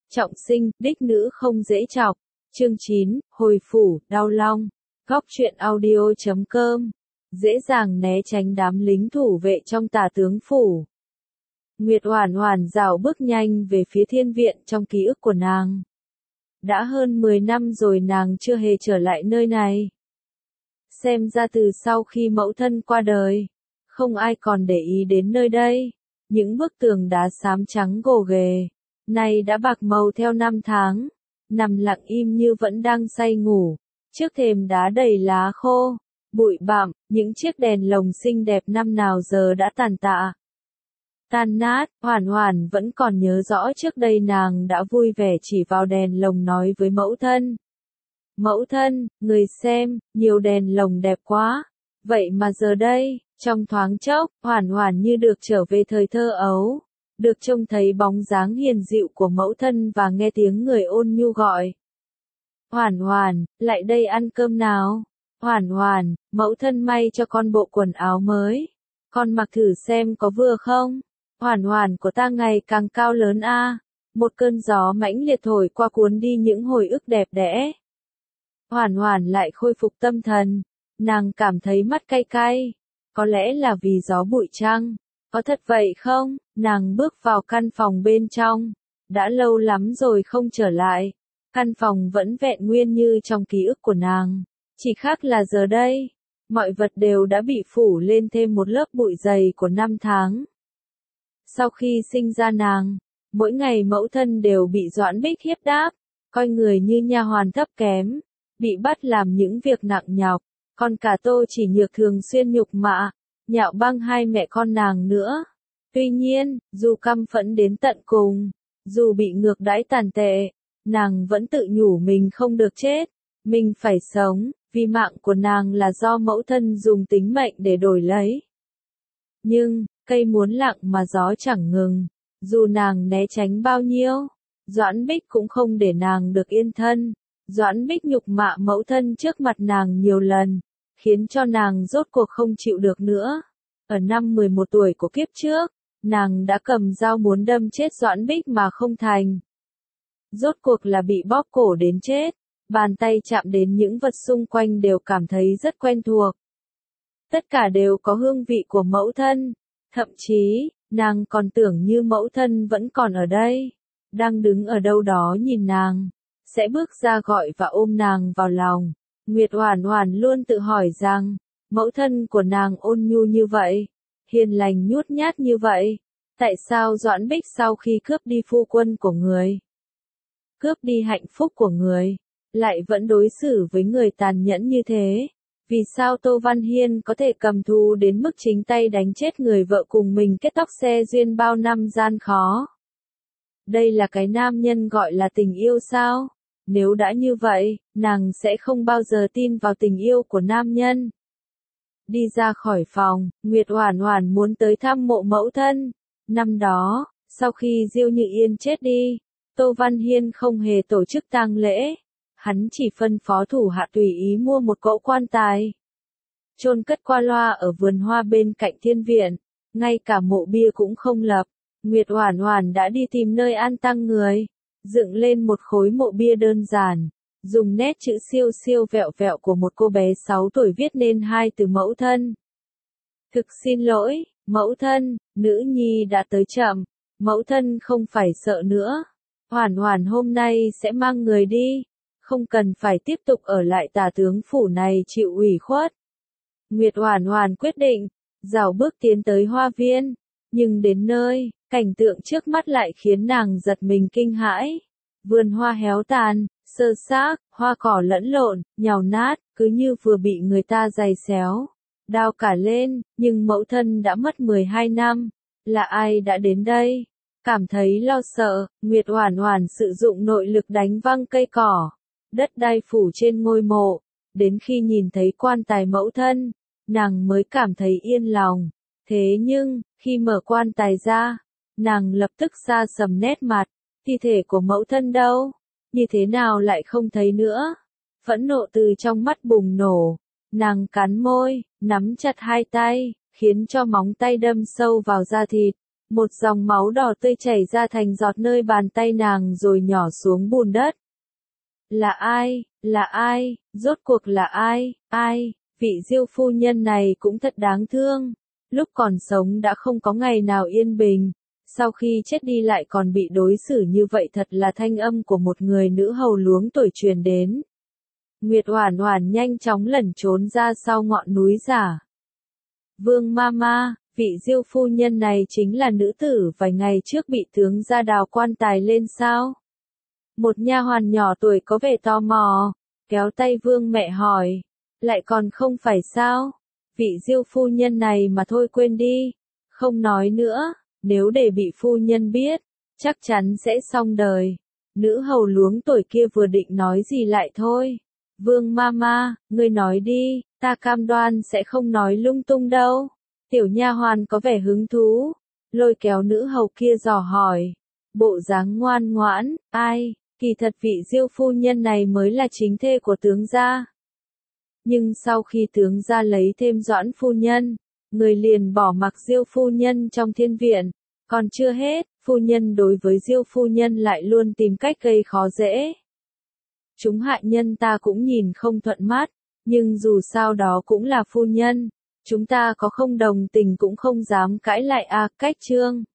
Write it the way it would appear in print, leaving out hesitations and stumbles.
Trọng sinh, đích nữ không dễ chọc. Chương 9, hồi phủ, đau long. Góc truyện audio.com. Dễ dàng né tránh đám lính thủ vệ trong Tả tướng phủ. Nguyệt Hoản Hoản dạo bước nhanh về phía thiên viện trong ký ức của nàng. Đã hơn 10 năm rồi nàng chưa hề trở lại nơi này. Xem ra từ sau khi mẫu thân qua đời, không ai còn để ý đến nơi đây. Những bức tường đá xám trắng gồ ghề, nay đã bạc màu theo năm tháng, nằm lặng im như vẫn đang say ngủ. Trước thềm đá đầy lá khô, bụi bặm, những chiếc đèn lồng xinh đẹp năm nào giờ đã tàn tạ, tan nát. Hoản Hoản vẫn còn nhớ rõ trước đây nàng đã vui vẻ chỉ vào đèn lồng nói với mẫu thân. Mẫu thân, người xem, nhiều đèn lồng đẹp quá. Vậy mà giờ đây, trong thoáng chốc, Hoản Hoản như được trở về thời thơ ấu, được trông thấy bóng dáng hiền dịu của mẫu thân và nghe tiếng người ôn nhu gọi. Hoản Hoản, lại đây ăn cơm nào. Hoản Hoản, mẫu thân may cho con bộ quần áo mới. Con mặc thử xem có vừa không? Hoản Hoản của ta ngày càng cao lớn a. Một cơn gió mãnh liệt thổi qua cuốn đi những hồi ức đẹp đẽ. Hoản Hoản lại khôi phục tâm thần. Nàng cảm thấy mắt cay cay. Có lẽ là vì gió bụi chăng? Có thật vậy không? Nàng bước vào căn phòng bên trong. Đã lâu lắm rồi không trở lại. Căn phòng vẫn vẹn nguyên như trong ký ức của nàng. Chỉ khác là giờ đây, mọi vật đều đã bị phủ lên thêm một lớp bụi dày của năm tháng. Sau khi sinh ra nàng, mỗi ngày mẫu thân đều bị Doãn Bích hiếp đáp, coi người như nha hoàn thấp kém, bị bắt làm những việc nặng nhọc. Còn cả Tô Chỉ Nhược thường xuyên nhục mạ, nhạo báng hai mẹ con nàng nữa. Tuy nhiên, dù căm phẫn đến tận cùng, dù bị ngược đãi tàn tệ, nàng vẫn tự nhủ mình không được chết, mình phải sống, vì mạng của nàng là do mẫu thân dùng tính mệnh để đổi lấy. Nhưng, cây muốn lặng mà gió chẳng ngừng, dù nàng né tránh bao nhiêu, Doãn Bích cũng không để nàng được yên thân. Doãn Bích nhục mạ mẫu thân trước mặt nàng nhiều lần, khiến cho nàng rốt cuộc không chịu được nữa. Ở năm 11 tuổi của kiếp trước, nàng đã cầm dao muốn đâm chết Doãn Bích mà không thành. Rốt cuộc là bị bóp cổ đến chết, bàn tay chạm đến những vật xung quanh đều cảm thấy rất quen thuộc. Tất cả đều có hương vị của mẫu thân, thậm chí, nàng còn tưởng như mẫu thân vẫn còn ở đây, đang đứng ở đâu đó nhìn nàng, sẽ bước ra gọi và ôm nàng vào lòng. Nguyệt Hoản Hoản luôn tự hỏi rằng, mẫu thân của nàng ôn nhu như vậy, hiền lành nhút nhát như vậy, tại sao Doãn Bích sau khi cướp đi phu quân của người, cướp đi hạnh phúc của người, lại vẫn đối xử với người tàn nhẫn như thế? Vì sao Tô Văn Hiên có thể cầm thú đến mức chính tay đánh chết người vợ cùng mình kết tóc xe duyên bao năm gian khó? Đây là cái nam nhân gọi là tình yêu sao? Nếu đã như vậy, nàng sẽ không bao giờ tin vào tình yêu của nam nhân. Đi ra khỏi phòng, Nguyệt Hoản Hoản muốn tới thăm mộ mẫu thân. Năm đó, sau khi Diêu Như Yên chết đi, Tô Văn Hiên không hề tổ chức tang lễ. Hắn chỉ phân phó thủ hạ tùy ý mua một cỗ quan tài, chôn cất qua loa ở vườn hoa bên cạnh thiên viện, ngay cả mộ bia cũng không lập. Nguyệt Hoản Hoản đã đi tìm nơi an táng người, dựng lên một khối mộ bia đơn giản, dùng nét chữ siêu siêu vẹo vẹo của một cô bé 6 tuổi viết nên hai từ mẫu thân. Thực xin lỗi, mẫu thân, nữ nhi đã tới chậm, mẫu thân không phải sợ nữa. Hoản Hoản hôm nay sẽ mang người đi, không cần phải tiếp tục ở lại Tả tướng phủ này chịu ủy khuất. Nguyệt Hoản Hoản quyết định, rảo bước tiến tới hoa viên, nhưng đến nơi, cảnh tượng trước mắt lại khiến nàng giật mình kinh hãi. Vườn hoa héo tàn, xơ xác, hoa cỏ lẫn lộn, nhàu nát, cứ như vừa bị người ta giày xéo, đào cả lên, nhưng mẫu thân đã mất 12 năm. Là ai đã đến đây? Cảm thấy lo sợ, Nguyệt Hoản Hoản sử dụng nội lực đánh văng cây cỏ, đất đai phủ trên ngôi mộ. Đến khi nhìn thấy quan tài mẫu thân, nàng mới cảm thấy yên lòng. Thế nhưng, khi mở quan tài ra, nàng lập tức sa sầm nét mặt. Thi thể của mẫu thân đâu? Như thế nào lại không thấy nữa? Phẫn nộ từ trong mắt bùng nổ. Nàng cắn môi, nắm chặt hai tay, khiến cho móng tay đâm sâu vào da thịt. Một dòng máu đỏ tươi chảy ra thành giọt nơi bàn tay nàng rồi nhỏ xuống bùn đất. Là ai? Là ai? Rốt cuộc là ai? Ai? Vị Diêu phu nhân này cũng thật đáng thương. Lúc còn sống đã không có ngày nào yên bình. Sau khi chết đi lại còn bị đối xử như vậy, thật là thanh âm của một người nữ hầu luống tuổi truyền đến. Nguyệt Oản Oản nhanh chóng lẩn trốn ra sau ngọn núi giả. Vương Mama, vị Diêu phu nhân này chính là nữ tử vài ngày trước bị tướng gia đào quan tài lên sao? Một nha hoàn nhỏ tuổi có vẻ tò mò, kéo tay Vương mẹ hỏi, lại còn không phải sao? Vị Diêu phu nhân này mà thôi, quên đi, không nói nữa, nếu để bị phu nhân biết, chắc chắn sẽ xong đời. Nữ hầu luống tuổi kia vừa định nói gì lại thôi. Vương Mama, ngươi nói đi, ta cam đoan sẽ không nói lung tung đâu. Tiểu nha hoàn có vẻ hứng thú, lôi kéo nữ hầu kia dò hỏi. Bộ dáng ngoan ngoãn, ai, kỳ thật vị Diêu phu nhân này mới là chính thê của tướng gia. Nhưng sau khi tướng gia lấy thêm Doãn phu nhân, người liền bỏ mặc Diêu phu nhân trong thiên viện. Còn chưa hết, phu nhân đối với Diêu phu nhân lại luôn tìm cách gây khó dễ. Chúng hạ nhân ta cũng nhìn không thuận mắt, nhưng dù sao đó cũng là phu nhân. Chúng ta có không đồng tình cũng không dám cãi lại à, cách chương.